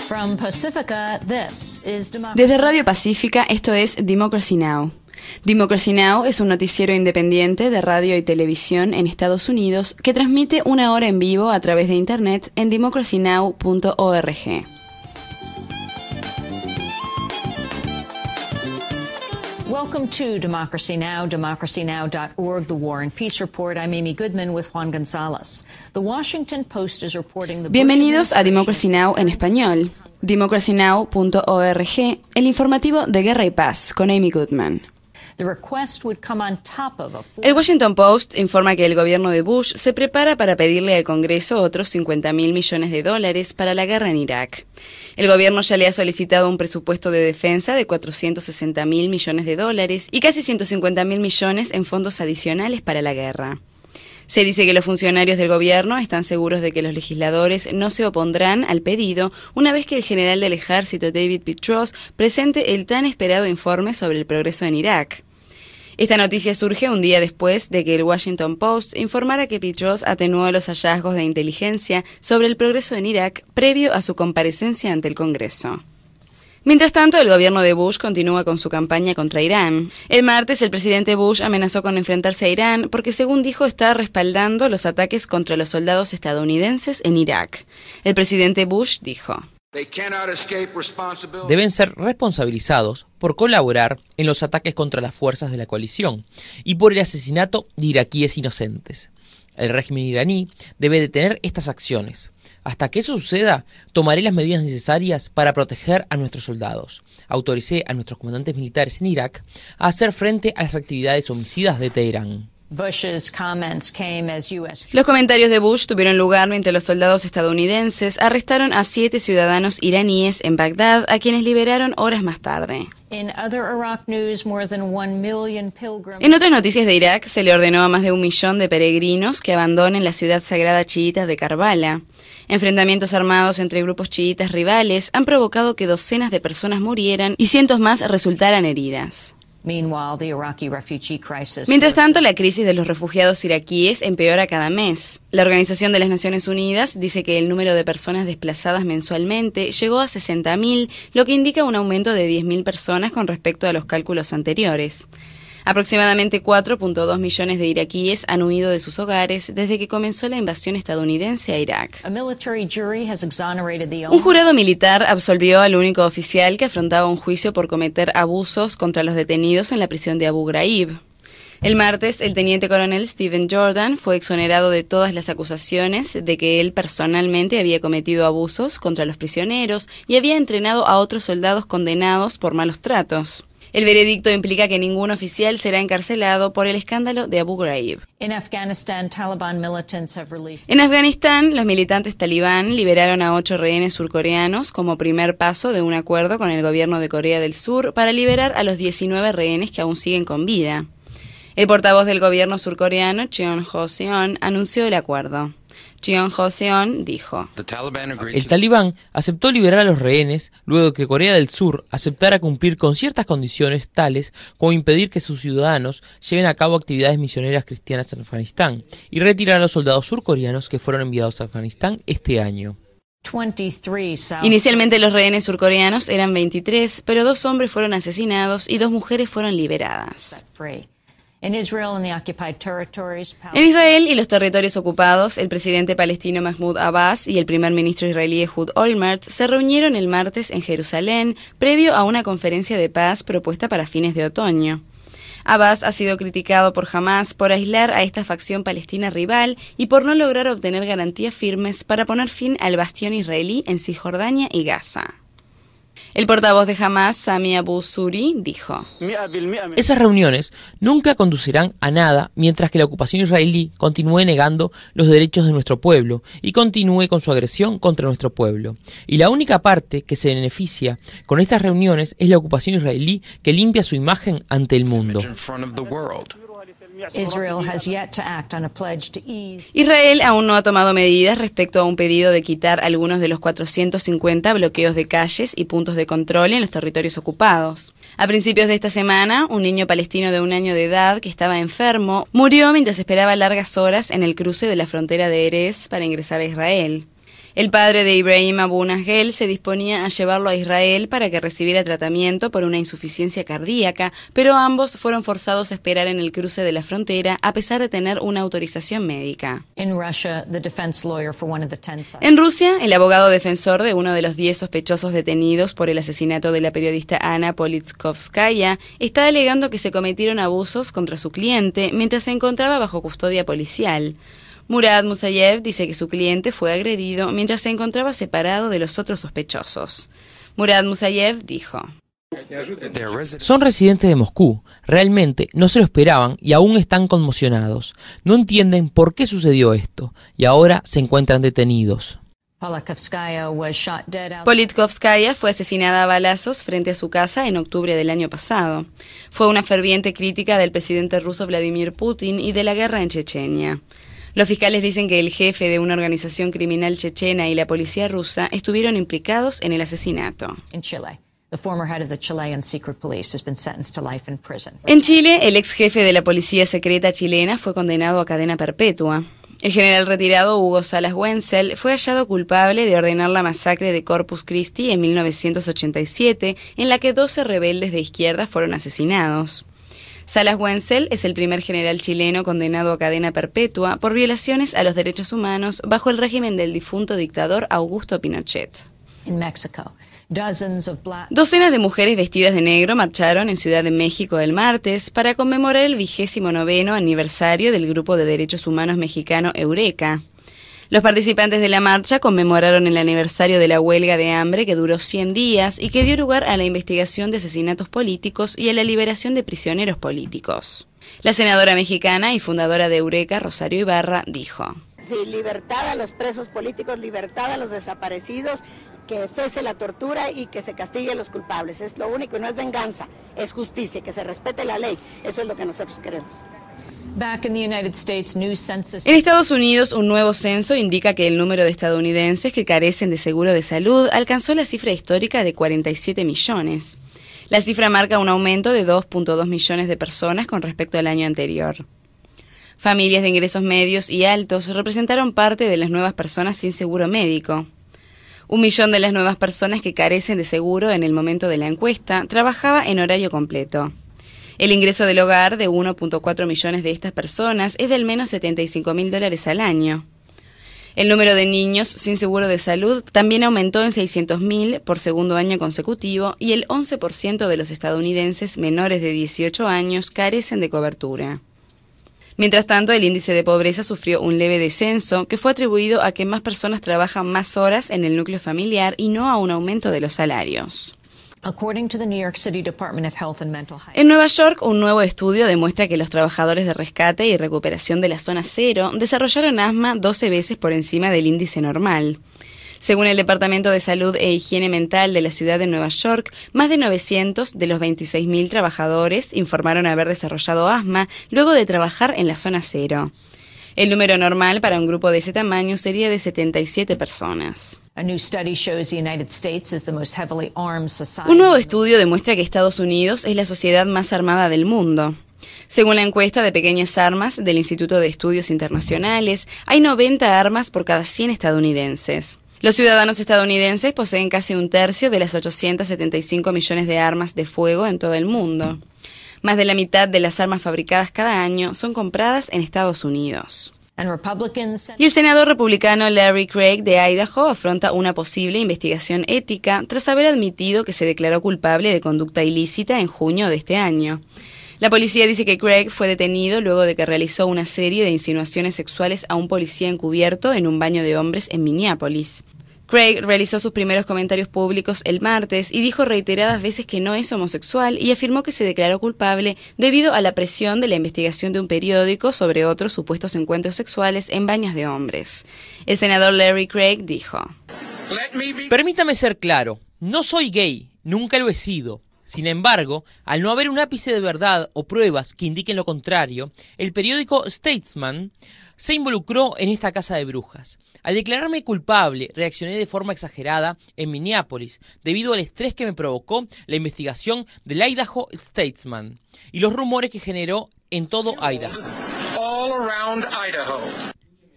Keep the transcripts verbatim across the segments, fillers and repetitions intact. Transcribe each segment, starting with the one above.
Desde Radio Pacífica, esto es Democracy Now! Democracy Now! Es un noticiero independiente de radio y televisión en Estados Unidos que transmite una hora en vivo a través de internet en democracy now punto org. Welcome to Democracy Now!, democracy now dot org, the War and Peace Report. I'm Amy Goodman with Juan Gonzalez. The Washington Post is reporting the Bienvenidos a Democracy Now! En español. democracy now punto org, el informativo de Guerra y Paz, con Amy Goodman. El Washington Post informa que el gobierno de Bush se prepara para pedirle al Congreso otros cincuenta mil millones de dólares para la guerra en Irak. El gobierno ya le ha solicitado un presupuesto de defensa de cuatrocientos sesenta mil millones de dólares y casi ciento cincuenta mil millones en fondos adicionales para la guerra. Se dice que los funcionarios del gobierno están seguros de que los legisladores no se opondrán al pedido una vez que el general del ejército David Petraeus presente el tan esperado informe sobre el progreso en Irak. Esta noticia surge un día después de que el Washington Post informara que Petraeus atenuó los hallazgos de inteligencia sobre el progreso en Irak previo a su comparecencia ante el Congreso. Mientras tanto, el gobierno de Bush continúa con su campaña contra Irán. El martes, el presidente Bush amenazó con enfrentarse a Irán porque, según dijo, está respaldando los ataques contra los soldados estadounidenses en Irak. El presidente Bush dijo: deben ser responsabilizados por colaborar en los ataques contra las fuerzas de la coalición y por el asesinato de iraquíes inocentes. El régimen iraní debe detener estas acciones. Hasta que eso suceda, tomaré las medidas necesarias para proteger a nuestros soldados. Autoricé a nuestros comandantes militares en Irak a hacer frente a las actividades homicidas de Teherán. Los comentarios de Bush tuvieron lugar mientras los soldados estadounidenses arrestaron a siete ciudadanos iraníes en Bagdad, a quienes liberaron horas más tarde. En otras noticias de Irak, se le ordenó a más de un millón de peregrinos que abandonen la ciudad sagrada chiita de Karbala. Enfrentamientos armados entre grupos chiitas rivales han provocado que docenas de personas murieran y cientos más resultaran heridas. Mientras tanto, la crisis de los refugiados iraquíes empeora cada mes. La Organización de las Naciones Unidas dice que el número de personas desplazadas mensualmente llegó a sesenta mil, lo que indica un aumento de diez mil personas con respecto a los cálculos anteriores. Aproximadamente cuatro punto dos millones de iraquíes han huido de sus hogares desde que comenzó la invasión estadounidense a Irak. Un jurado militar absolvió al único oficial que afrontaba un juicio por cometer abusos contra los detenidos en la prisión de Abu Ghraib. El martes, el teniente coronel Stephen Jordan fue exonerado de todas las acusaciones de que él personalmente había cometido abusos contra los prisioneros y había entrenado a otros soldados condenados por malos tratos. El veredicto implica que ningún oficial será encarcelado por el escándalo de Abu Ghraib. En Afganistán, los militantes talibán liberaron a ocho rehenes surcoreanos como primer paso de un acuerdo con el gobierno de Corea del Sur para liberar a los diecinueve rehenes que aún siguen con vida. El portavoz del gobierno surcoreano, Cheon Ho-seon, anunció el acuerdo. Cheon Ho-seon dijo: el talibán aceptó liberar a los rehenes luego de que Corea del Sur aceptara cumplir con ciertas condiciones tales como impedir que sus ciudadanos lleven a cabo actividades misioneras cristianas en Afganistán y retirar a los soldados surcoreanos que fueron enviados a Afganistán este año. Inicialmente los rehenes surcoreanos eran veintitrés, pero dos hombres fueron asesinados y dos mujeres fueron liberadas. En Israel y los territorios ocupados, el presidente palestino Mahmoud Abbas y el primer ministro israelí Ehud Olmert se reunieron el martes en Jerusalén previo a una conferencia de paz propuesta para fines de otoño. Abbas ha sido criticado por Hamás por aislar a esta facción palestina rival y por no lograr obtener garantías firmes para poner fin al bastión israelí en Cisjordania y Gaza. El portavoz de Hamás, Sami Abu Zuhri, dijo: esas reuniones nunca conducirán a nada mientras que la ocupación israelí continúe negando los derechos de nuestro pueblo y continúe con su agresión contra nuestro pueblo. Y la única parte que se beneficia con estas reuniones es la ocupación israelí, que limpia su imagen ante el mundo. Israel aún no ha tomado medidas respecto a un pedido de quitar algunos de los cuatrocientos cincuenta bloqueos de calles y puntos de control en los territorios ocupados. A principios de esta semana, un niño palestino de un año de edad que estaba enfermo murió mientras esperaba largas horas en el cruce de la frontera de Erez para ingresar a Israel. El padre de Ibrahim Abu Nahel se disponía a llevarlo a Israel para que recibiera tratamiento por una insuficiencia cardíaca, pero ambos fueron forzados a esperar en el cruce de la frontera a pesar de tener una autorización médica. En Rusia, el abogado defensor de uno de los diez sospechosos detenidos por el asesinato de la periodista Ana Politkovskaya está alegando que se cometieron abusos contra su cliente mientras se encontraba bajo custodia policial. Murad Musayev dice que su cliente fue agredido mientras se encontraba separado de los otros sospechosos. Murad Musayev dijo: Son residentes de Moscú, realmente no se lo esperaban y aún están conmocionados. No entienden por qué sucedió esto y ahora se encuentran detenidos. Politkovskaya fue asesinada a balazos frente a su casa en octubre del año pasado. Fue una ferviente crítica del presidente ruso Vladimir Putin y de la guerra en Chechenia. Los fiscales dicen que el jefe de una organización criminal chechena y la policía rusa estuvieron implicados en el asesinato. En Chile, el ex jefe de la policía secreta chilena fue condenado a cadena perpetua. El general retirado Hugo Salas Wenzel fue hallado culpable de ordenar la masacre de Corpus Christi en mil novecientos ochenta y siete, en la que doce rebeldes de izquierda fueron asesinados. Salas Wenzel es el primer general chileno condenado a cadena perpetua por violaciones a los derechos humanos bajo el régimen del difunto dictador Augusto Pinochet. En México, docenas de mujeres vestidas de negro marcharon en Ciudad de México el martes para conmemorar el vigésimo noveno aniversario del Grupo de Derechos Humanos mexicano Eureka. Los participantes de la marcha conmemoraron el aniversario de la huelga de hambre que duró cien días y que dio lugar a la investigación de asesinatos políticos y a la liberación de prisioneros políticos. La senadora mexicana y fundadora de Eureka, Rosario Ibarra, dijo: Sí, libertad a los presos políticos, libertad a los desaparecidos, que cese la tortura y que se castigue a los culpables. Es lo único, no es venganza, es justicia, que se respete la ley. Eso es lo que nosotros queremos. En Estados Unidos, un nuevo censo indica que el número de estadounidenses que carecen de seguro de salud alcanzó la cifra histórica de cuarenta y siete millones. La cifra marca un aumento de dos punto dos millones de personas con respecto al año anterior. Familias de ingresos medios y altos representaron parte de las nuevas personas sin seguro médico. Un millón de las nuevas personas que carecen de seguro en el momento de la encuesta trabajaba en horario completo. El ingreso del hogar de uno punto cuatro millones de estas personas es de al menos setenta y cinco mil dólares al año. El número de niños sin seguro de salud también aumentó en seiscientos mil por segundo año consecutivo y el once por ciento de los estadounidenses menores de dieciocho años carecen de cobertura. Mientras tanto, el índice de pobreza sufrió un leve descenso que fue atribuido a que más personas trabajan más horas en el núcleo familiar y no a un aumento de los salarios. En Nueva York, un nuevo estudio demuestra que los trabajadores de rescate y recuperación de la zona cero desarrollaron asma doce veces por encima del índice normal. Según el Departamento de Salud e Higiene Mental de la ciudad de Nueva York, más de novecientos de los veintiséis mil trabajadores informaron haber desarrollado asma luego de trabajar en la zona cero. El número normal para un grupo de ese tamaño sería de setenta y siete personas. Un nuevo estudio demuestra que Estados Unidos es la sociedad más armada del mundo. Según la encuesta de pequeñas armas del Instituto de Estudios Internacionales, hay noventa armas por cada cien estadounidenses. Los ciudadanos estadounidenses poseen casi un tercio de las ochocientos setenta y cinco millones de armas de fuego en todo el mundo. Más de la mitad de las armas fabricadas cada año son compradas en Estados Unidos. Y el senador republicano Larry Craig de Idaho afronta una posible investigación ética tras haber admitido que se declaró culpable de conducta ilícita en junio de este año. La policía dice que Craig fue detenido luego de que realizó una serie de insinuaciones sexuales a un policía encubierto en un baño de hombres en Minneapolis. Craig realizó sus primeros comentarios públicos el martes y dijo reiteradas veces que no es homosexual y afirmó que se declaró culpable debido a la presión de la investigación de un periódico sobre otros supuestos encuentros sexuales en baños de hombres. El senador Larry Craig dijo: Permítame ser claro, no soy gay, nunca lo he sido. Sin embargo, al no haber un ápice de verdad o pruebas que indiquen lo contrario, el periódico Statesman se involucró en esta caza de brujas. Al declararme culpable, reaccioné de forma exagerada en Minneapolis debido al estrés que me provocó la investigación del Idaho Statesman y los rumores que generó en todo Idaho.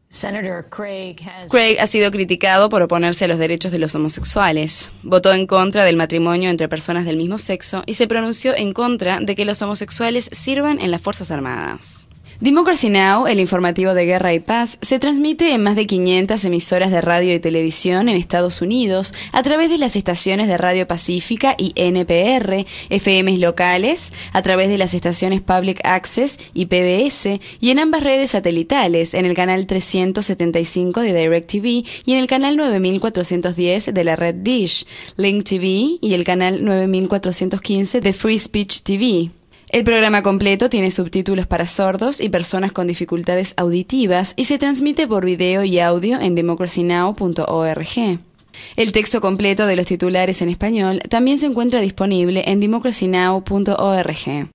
Craig ha sido criticado por oponerse a los derechos de los homosexuales. Votó en contra del matrimonio entre personas del mismo sexo y se pronunció en contra de que los homosexuales sirvan en las Fuerzas Armadas. Democracy Now!, el informativo de Guerra y Paz, se transmite en más de quinientas emisoras de radio y televisión en Estados Unidos a través de las estaciones de Radio Pacífica y N P R, F Ms locales, a través de las estaciones Public Access y P B S, y en ambas redes satelitales, en el canal trescientos setenta y cinco de DirecTV y en el canal nueve mil cuatrocientos diez de la red Dish, Link T V y el canal nueve mil cuatrocientos quince de Free Speech T V. El programa completo tiene subtítulos para sordos y personas con dificultades auditivas y se transmite por video y audio en democracy now punto org. El texto completo de los titulares en español también se encuentra disponible en democracy now punto org.